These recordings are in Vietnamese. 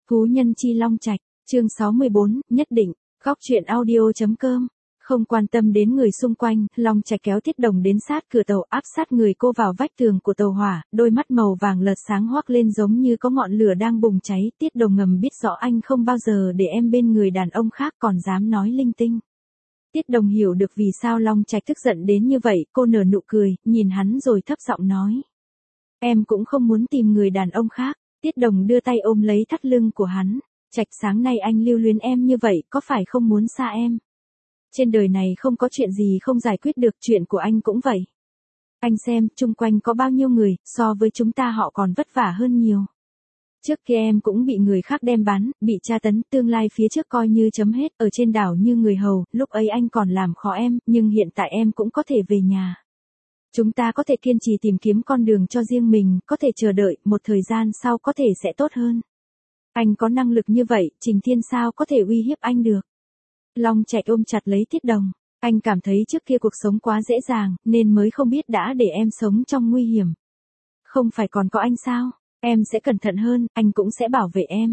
Phú Nhân Chi Long Trạch, chương 64, nhất định, góc truyện audio.com. Không quan tâm đến người xung quanh, Long Trạch kéo Tiết Đồng đến sát cửa tàu, áp sát người cô vào vách tường của tàu hỏa, đôi mắt màu vàng lật sáng hoác lên giống như có ngọn lửa đang bùng cháy. Tiết Đồng ngầm biết rõ anh không bao giờ để em bên người đàn ông khác, còn dám nói linh tinh. Tiết Đồng hiểu được vì sao Long Trạch tức giận đến như vậy, cô nở nụ cười, nhìn hắn rồi thấp giọng nói. Em cũng không muốn tìm người đàn ông khác. Tiết Đồng đưa tay ôm lấy thắt lưng của hắn. Trạch, sáng nay anh lưu luyến em như vậy, có phải không muốn xa em? Trên đời này không có chuyện gì không giải quyết được, chuyện của anh cũng vậy. Anh xem, chung quanh có bao nhiêu người, so với chúng ta họ còn vất vả hơn nhiều. Trước kia em cũng bị người khác đem bán, bị tra tấn, tương lai phía trước coi như chấm hết, ở trên đảo như người hầu, lúc ấy anh còn làm khó em, nhưng hiện tại em cũng có thể về nhà. Chúng ta có thể kiên trì tìm kiếm con đường cho riêng mình, có thể chờ đợi, một thời gian sau có thể sẽ tốt hơn. Anh có năng lực như vậy, Trình Thiên sao có thể uy hiếp anh được. Long Trạch ôm chặt lấy Tiết Đồng. Anh cảm thấy trước kia cuộc sống quá dễ dàng, nên mới không biết đã để em sống trong nguy hiểm. Không phải còn có anh sao? Em sẽ cẩn thận hơn, anh cũng sẽ bảo vệ em.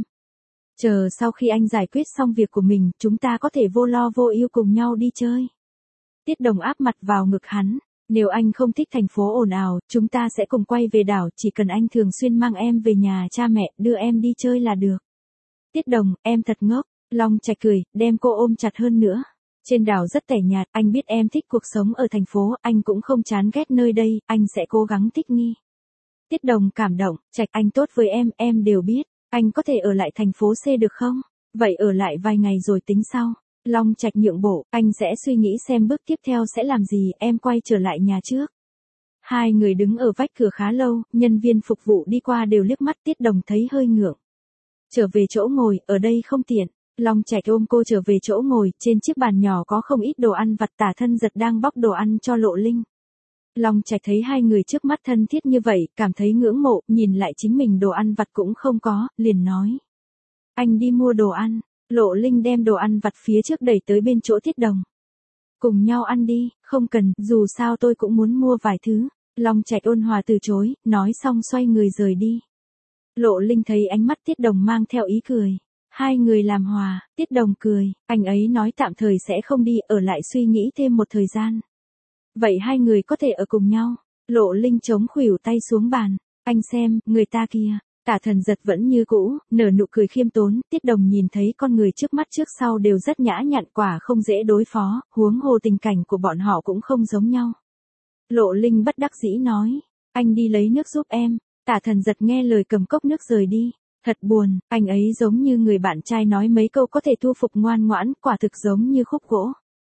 Chờ sau khi anh giải quyết xong việc của mình, chúng ta có thể vô lo vô ưu cùng nhau đi chơi. Tiết Đồng áp mặt vào ngực hắn. Nếu anh không thích thành phố ồn ào, chúng ta sẽ cùng quay về đảo, chỉ cần anh thường xuyên mang em về nhà cha mẹ, đưa em đi chơi là được. Tiết Đồng, em thật ngốc. Long Trạch cười, đem cô ôm chặt hơn nữa. Trên đảo rất tẻ nhạt, anh biết em thích cuộc sống ở thành phố, anh cũng không chán ghét nơi đây, anh sẽ cố gắng thích nghi. Tiết Đồng cảm động, Trạch, anh tốt với em đều biết. Anh có thể ở lại thành phố C được không? Vậy ở lại vài ngày rồi tính sau. Long Trạch nhượng bộ, anh sẽ suy nghĩ xem bước tiếp theo sẽ làm gì, em quay trở lại nhà trước. Hai người đứng ở vách cửa khá lâu, nhân viên phục vụ đi qua đều liếc mắt. Tiết Đồng thấy hơi ngượng. Trở về chỗ ngồi, ở đây không tiện. Long Trạch ôm cô trở về chỗ ngồi, trên chiếc bàn nhỏ có không ít đồ ăn vặt. Tả Thân Giật đang bóc đồ ăn cho Lộ Linh. Long Trạch thấy hai người trước mắt thân thiết như vậy, cảm thấy ngưỡng mộ, nhìn lại chính mình đồ ăn vặt cũng không có, liền nói. Anh đi mua đồ ăn. Lộ Linh đem đồ ăn vặt phía trước đẩy tới bên chỗ Tiết Đồng. Cùng nhau ăn đi, không cần, dù sao tôi cũng muốn mua vài thứ. Long Trạch ôn hòa từ chối, nói xong xoay người rời đi. Lộ Linh thấy ánh mắt Tiết Đồng mang theo ý cười. Hai người làm hòa, Tiết Đồng cười, anh ấy nói tạm thời sẽ không đi, ở lại suy nghĩ thêm một thời gian. Vậy hai người có thể ở cùng nhau. Lộ Linh chống khuỷu tay xuống bàn. Anh xem, người ta kia. Tả Thần Giật vẫn như cũ, nở nụ cười khiêm tốn. Tiết Đồng nhìn thấy con người trước mắt trước sau đều rất nhã nhặn, quả không dễ đối phó, huống hồ tình cảnh của bọn họ cũng không giống nhau. Lộ Linh bất đắc dĩ nói, anh đi lấy nước giúp em. Tả Thần Giật nghe lời cầm cốc nước rời đi. Thật buồn, anh ấy giống như người bạn trai nói mấy câu có thể thu phục ngoan ngoãn, quả thực giống như khúc gỗ.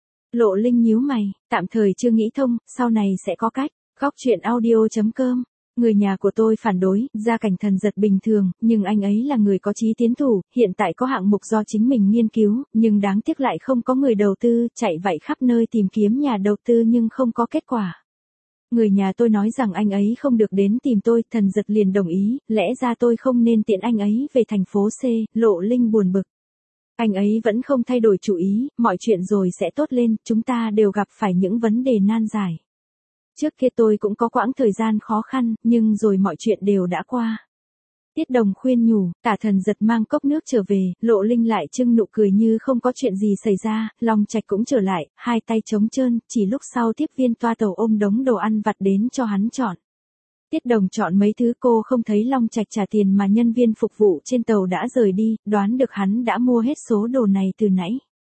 Lộ Linh nhíu mày, tạm thời chưa nghĩ thông, sau này sẽ có cách. Góc truyện audio.com. Người nhà của tôi phản đối, gia cảnh Thần Giật bình thường, nhưng anh ấy là người có chí tiến thủ, hiện tại có hạng mục do chính mình nghiên cứu, nhưng đáng tiếc lại không có người đầu tư, chạy vậy khắp nơi tìm kiếm nhà đầu tư nhưng không có kết quả. Người nhà tôi nói rằng anh ấy không được đến tìm tôi, Thần Giật liền đồng ý, lẽ ra tôi không nên tiện anh ấy về thành phố C, Lộ Linh buồn bực. Anh ấy vẫn không thay đổi chủ ý, mọi chuyện rồi sẽ tốt lên, chúng ta đều gặp phải những vấn đề nan giải. Trước kia tôi cũng có quãng thời gian khó khăn, nhưng rồi mọi chuyện đều đã qua. Tiết Đồng khuyên nhủ, Tả Thần Giật mang cốc nước trở về, Lộ Linh lại trưng nụ cười như không có chuyện gì xảy ra, Long Trạch cũng trở lại, hai tay trống trơn, chỉ lúc sau tiếp viên toa tàu ôm đống đồ ăn vặt đến cho hắn chọn. Tiết Đồng chọn mấy thứ cô không thấy Long Trạch trả tiền mà nhân viên phục vụ trên tàu đã rời đi, đoán được hắn đã mua hết số đồ này từ nãy.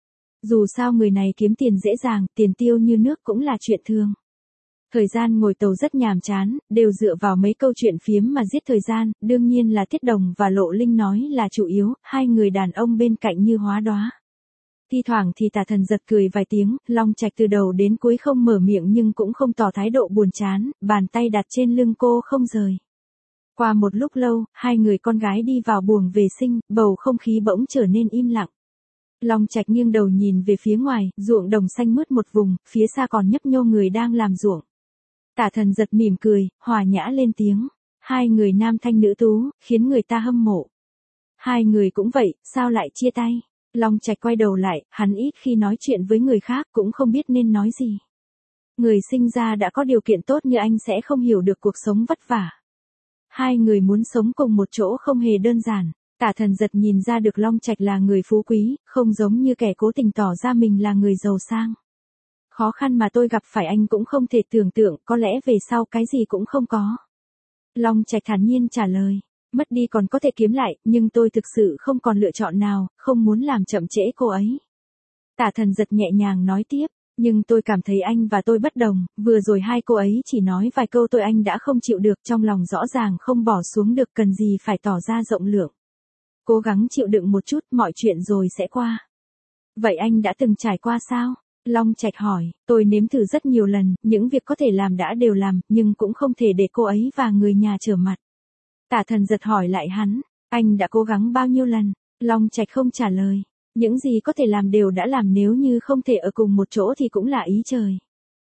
Dù sao người này kiếm tiền dễ dàng, tiền tiêu như nước cũng là chuyện thường. Thời gian ngồi tàu rất nhàm chán, đều dựa vào mấy câu chuyện phiếm mà giết thời gian, đương nhiên là Tiết Đồng và Lộ Linh nói là chủ yếu, hai người đàn ông bên cạnh như hóa đóa. Thi thoảng thì Tả Thần Giật cười vài tiếng, Long Trạch từ đầu đến cuối không mở miệng nhưng cũng không tỏ thái độ buồn chán, bàn tay đặt trên lưng cô không rời. Qua một lúc lâu, hai người con gái đi vào buồng vệ sinh, bầu không khí bỗng trở nên im lặng. Long Trạch nghiêng đầu nhìn về phía ngoài, ruộng đồng xanh mướt một vùng, phía xa còn nhấp nhô người đang làm ruộng. Tả Thần Giật mỉm cười, hòa nhã lên tiếng. Hai người nam thanh nữ tú, khiến người ta hâm mộ. Hai người cũng vậy, sao lại chia tay? Long Trạch quay đầu lại, hắn ít khi nói chuyện với người khác cũng không biết nên nói gì. Người sinh ra đã có điều kiện tốt như anh sẽ không hiểu được cuộc sống vất vả. Hai người muốn sống cùng một chỗ không hề đơn giản. Tả Thần Giật nhìn ra được Long Trạch là người phú quý, không giống như kẻ cố tình tỏ ra mình là người giàu sang. Khó khăn mà tôi gặp phải anh cũng không thể tưởng tượng, có lẽ về sau cái gì cũng không có. Long Trạch thản nhiên trả lời, mất đi còn có thể kiếm lại, nhưng tôi thực sự không còn lựa chọn nào, không muốn làm chậm trễ cô ấy. Tả Thần Giật nhẹ nhàng nói tiếp, nhưng tôi cảm thấy anh và tôi bất đồng, vừa rồi hai cô ấy chỉ nói vài câu tôi anh đã không chịu được, trong lòng rõ ràng không bỏ xuống được, cần gì phải tỏ ra rộng lượng. Cố gắng chịu đựng một chút, mọi chuyện rồi sẽ qua. Vậy anh đã từng trải qua sao? Long Trạch hỏi, tôi nếm thử rất nhiều lần, những việc có thể làm đã đều làm, nhưng cũng không thể để cô ấy và người nhà trở mặt. Tả Thần Giật hỏi lại hắn, anh đã cố gắng bao nhiêu lần? Long Trạch không trả lời, những gì có thể làm đều đã làm, nếu như không thể ở cùng một chỗ thì cũng là ý trời.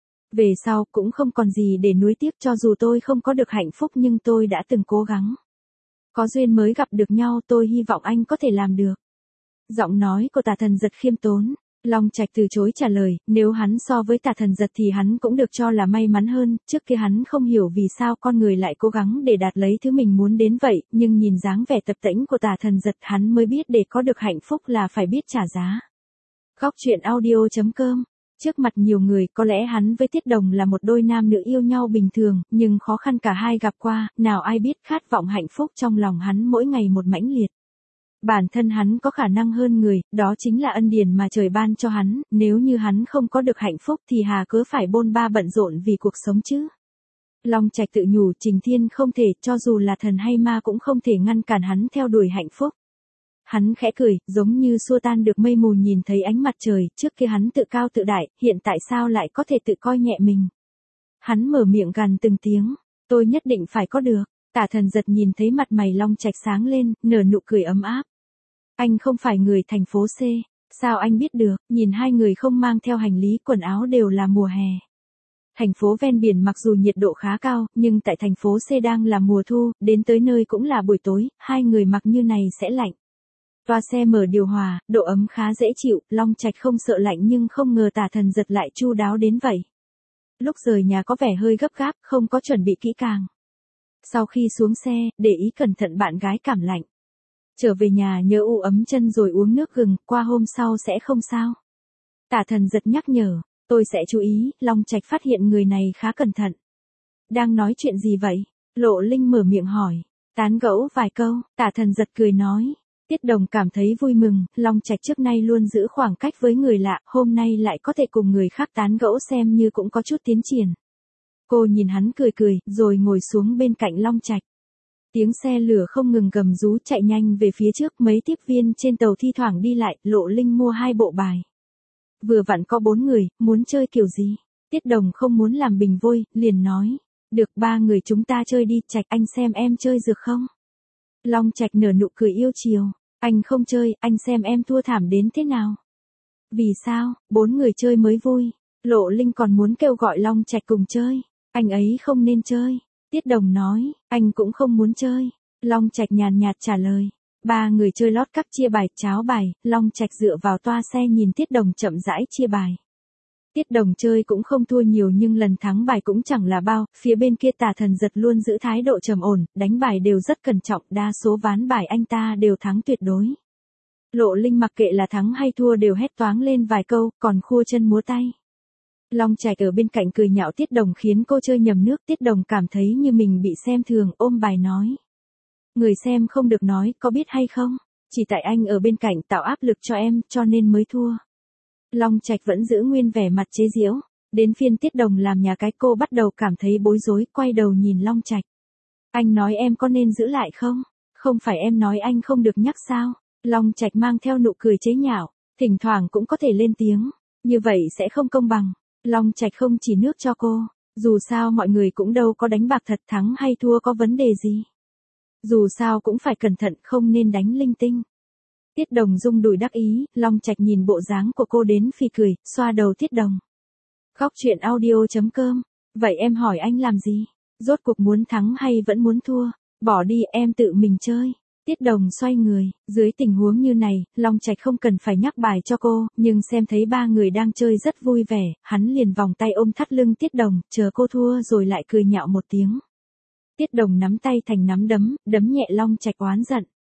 Về sau cũng không còn gì để nuối tiếc, cho dù tôi không có được hạnh phúc nhưng tôi đã từng cố gắng. Có duyên mới gặp được nhau, tôi hy vọng anh có thể làm được. Giọng nói của Tả Thần Giật khiêm tốn. Long Trạch từ chối trả lời, nếu hắn so với Tả Thần Giật thì hắn cũng được cho là may mắn hơn, trước kia hắn không hiểu vì sao con người lại cố gắng để đạt lấy thứ mình muốn đến vậy, nhưng nhìn dáng vẻ tập tễnh của Tả Thần Giật hắn mới biết để có được hạnh phúc là phải biết trả giá. Góc truyện audio.com. Trước mặt nhiều người, có lẽ hắn với Tiết Đồng là một đôi nam nữ yêu nhau bình thường, nhưng khó khăn cả hai gặp qua, nào ai biết khát vọng hạnh phúc trong lòng hắn mỗi ngày một mãnh liệt. Bản thân hắn có khả năng hơn người, đó chính là ân điển mà trời ban cho hắn, nếu như hắn không có được hạnh phúc thì hà cớ phải bôn ba bận rộn vì cuộc sống chứ. Long Trạch tự nhủ Trình Thiên không thể, cho dù là thần hay ma cũng không thể ngăn cản hắn theo đuổi hạnh phúc. Hắn khẽ cười, giống như xua tan được mây mù nhìn thấy ánh mặt trời, trước kia hắn tự cao tự đại, hiện tại sao lại có thể tự coi nhẹ mình. Hắn mở miệng gằn từng tiếng, tôi nhất định phải có được. Tả Thần Giật nhìn thấy mặt mày Long Trạch sáng lên, nở nụ cười ấm áp. Anh không phải người thành phố C, sao anh biết được? Nhìn hai người không mang theo hành lý, quần áo đều là mùa hè. Thành phố ven biển mặc dù nhiệt độ khá cao, nhưng tại thành phố C đang là mùa thu, đến tới nơi cũng là buổi tối, hai người mặc như này sẽ lạnh. Toa xe mở điều hòa, độ ấm khá dễ chịu, Long Trạch không sợ lạnh nhưng không ngờ Tả Thần Giật lại chu đáo đến vậy. Lúc rời nhà có vẻ hơi gấp gáp, không có chuẩn bị kỹ càng. Sau khi xuống xe, để ý cẩn thận bạn gái cảm lạnh. Trở về nhà nhớ u ấm chân rồi uống nước gừng, qua hôm sau sẽ không sao. Tả Thần Giật nhắc nhở, tôi sẽ chú ý. Long Trạch phát hiện người này khá cẩn thận. Đang nói chuyện gì vậy? Lộ Linh mở miệng hỏi. Tán gẫu vài câu, Tả Thần Giật cười nói. Tiết Đồng cảm thấy vui mừng, Long Trạch trước nay luôn giữ khoảng cách với người lạ, hôm nay lại có thể cùng người khác tán gẫu xem như cũng có chút tiến triển. Cô nhìn hắn cười cười, rồi ngồi xuống bên cạnh Long Trạch. Tiếng xe lửa không ngừng gầm rú chạy nhanh về phía trước, mấy tiếp viên trên tàu thi thoảng đi lại, Lộ Linh mua 2 bộ bài. Vừa vặn có 4 người, muốn chơi kiểu gì? Tiết Đồng không muốn làm bình vôi, liền nói. Được 3 người chúng ta chơi đi, Trạch anh xem em chơi được không? Long Trạch nở nụ cười yêu chiều. Anh không chơi, anh xem em thua thảm đến thế nào? Vì sao? 4 người chơi mới vui. Lộ Linh còn muốn kêu gọi Long Trạch cùng chơi. Anh ấy không nên chơi. Tiết Đồng nói, anh cũng không muốn chơi. Long Trạch nhàn nhạt trả lời. 3 người chơi lót cắp chia bài, cháo bài, Long Trạch dựa vào toa xe nhìn Tiết Đồng chậm rãi chia bài. Tiết Đồng chơi cũng không thua nhiều nhưng lần thắng bài cũng chẳng là bao, phía bên kia Tả Thần Giật luôn giữ thái độ trầm ổn, đánh bài đều rất cẩn trọng, đa số ván bài anh ta đều thắng tuyệt đối. Lộ Linh mặc kệ là thắng hay thua đều hét toáng lên vài câu, còn khua chân múa tay. Long Trạch ở bên cạnh cười nhạo Tiết Đồng khiến cô chơi nhầm nước, Tiết Đồng cảm thấy như mình bị xem thường, ôm bài nói. Người xem không được nói, có biết hay không? Chỉ tại anh ở bên cạnh tạo áp lực cho em, cho nên mới thua. Long Trạch vẫn giữ nguyên vẻ mặt chế giễu, đến phiên Tiết Đồng làm nhà cái, cô bắt đầu cảm thấy bối rối, quay đầu nhìn Long Trạch. Anh nói em có nên giữ lại không? Không phải em nói anh không được nhắc sao? Long Trạch mang theo nụ cười chế nhạo, thỉnh thoảng cũng có thể lên tiếng, như vậy sẽ không công bằng. Long Trạch không chỉ nước cho cô, dù sao mọi người cũng đâu có đánh bạc thật, thắng hay thua có vấn đề gì. Dù sao cũng phải cẩn thận, không nên đánh linh tinh. Tiết Đồng rung đùi đắc ý, Long Trạch nhìn bộ dáng của cô đến phì cười, xoa đầu Tiết Đồng. Góc truyện audio.com. Vậy em hỏi anh làm gì? Rốt cuộc muốn thắng hay vẫn muốn thua? Bỏ đi, em tự mình chơi. Tiết Đồng xoay người, dưới tình huống như này, Long Trạch không cần phải nhắc bài cho cô, nhưng xem thấy 3 người đang chơi rất vui vẻ, hắn liền vòng tay ôm thắt lưng Tiết Đồng, chờ cô thua rồi lại cười nhạo một tiếng. Tiết Đồng nắm tay thành nắm đấm, đấm nhẹ Long Trạch oán giận.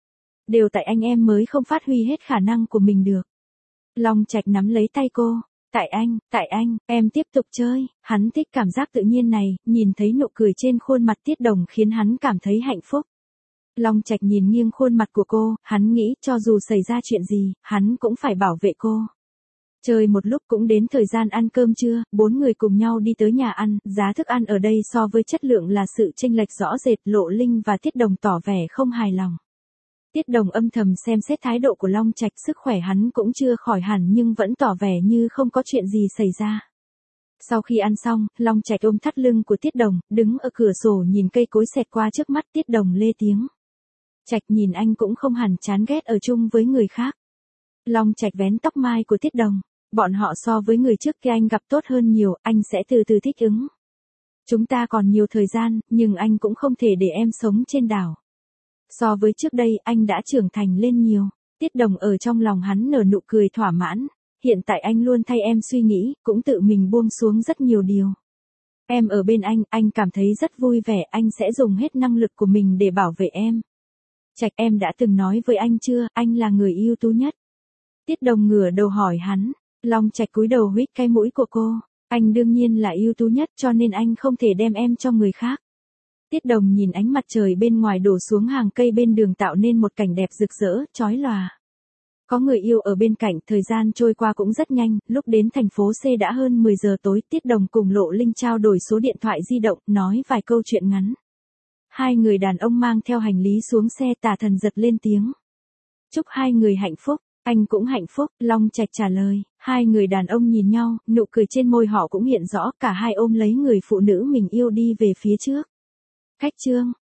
Đều tại anh em mới không phát huy hết khả năng của mình được. Long Trạch nắm lấy tay cô. Tại anh, em tiếp tục chơi. Hắn thích cảm giác tự nhiên này, nhìn thấy nụ cười trên khuôn mặt Tiết Đồng khiến hắn cảm thấy hạnh phúc. Long Trạch nhìn nghiêng khuôn mặt của cô, hắn nghĩ cho dù xảy ra chuyện gì, hắn cũng phải bảo vệ cô. Chơi một lúc cũng đến thời gian ăn cơm trưa, 4 người cùng nhau đi tới nhà ăn, giá thức ăn ở đây so với chất lượng là sự chênh lệch rõ rệt. Lộ Linh và Tiết Đồng tỏ vẻ không hài lòng. Tiết Đồng âm thầm xem xét thái độ của Long Trạch, sức khỏe hắn cũng chưa khỏi hẳn nhưng vẫn tỏ vẻ như không có chuyện gì xảy ra. Sau khi ăn xong, Long Trạch ôm thắt lưng của Tiết Đồng, đứng ở cửa sổ nhìn cây cối xẹt qua trước mắt. Tiết Đồng lê tiếng. Trạch nhìn anh cũng không hẳn chán ghét ở chung với người khác. Long Trạch vén tóc mai của Tiết Đồng. Bọn họ so với người trước kia anh gặp tốt hơn nhiều, anh sẽ từ từ thích ứng. Chúng ta còn nhiều thời gian, nhưng anh cũng không thể để em sống trên đảo. So với trước đây, anh đã trưởng thành lên nhiều. Tiết Đồng ở trong lòng hắn nở nụ cười thỏa mãn. Hiện tại anh luôn thay em suy nghĩ, cũng tự mình buông xuống rất nhiều điều. Em ở bên anh cảm thấy rất vui vẻ, anh sẽ dùng hết năng lực của mình để bảo vệ em. Trạch, em đã từng nói với anh chưa, anh là người ưu tú nhất. Tiết Đồng ngửa đầu hỏi hắn. Long Trạch cúi đầu huýt cái mũi của cô. Anh đương nhiên là ưu tú nhất cho nên anh không thể đem em cho người khác. Tiết Đồng nhìn ánh mặt trời bên ngoài đổ xuống hàng cây bên đường tạo nên một cảnh đẹp rực rỡ, chói lòa. Có người yêu ở bên cạnh, thời gian trôi qua cũng rất nhanh, lúc đến thành phố C đã hơn 10 giờ tối. Tiết Đồng cùng Lộ Linh trao đổi số điện thoại di động, nói vài câu chuyện ngắn. Hai người đàn ông mang theo hành lý xuống xe. Tả Thần giật lên tiếng. Chúc hai người hạnh phúc. Anh cũng hạnh phúc, Long Trạch trả lời. Hai người đàn ông nhìn nhau, nụ cười trên môi họ cũng hiện rõ, cả hai ôm lấy người phụ nữ mình yêu đi về phía trước. Khách chương.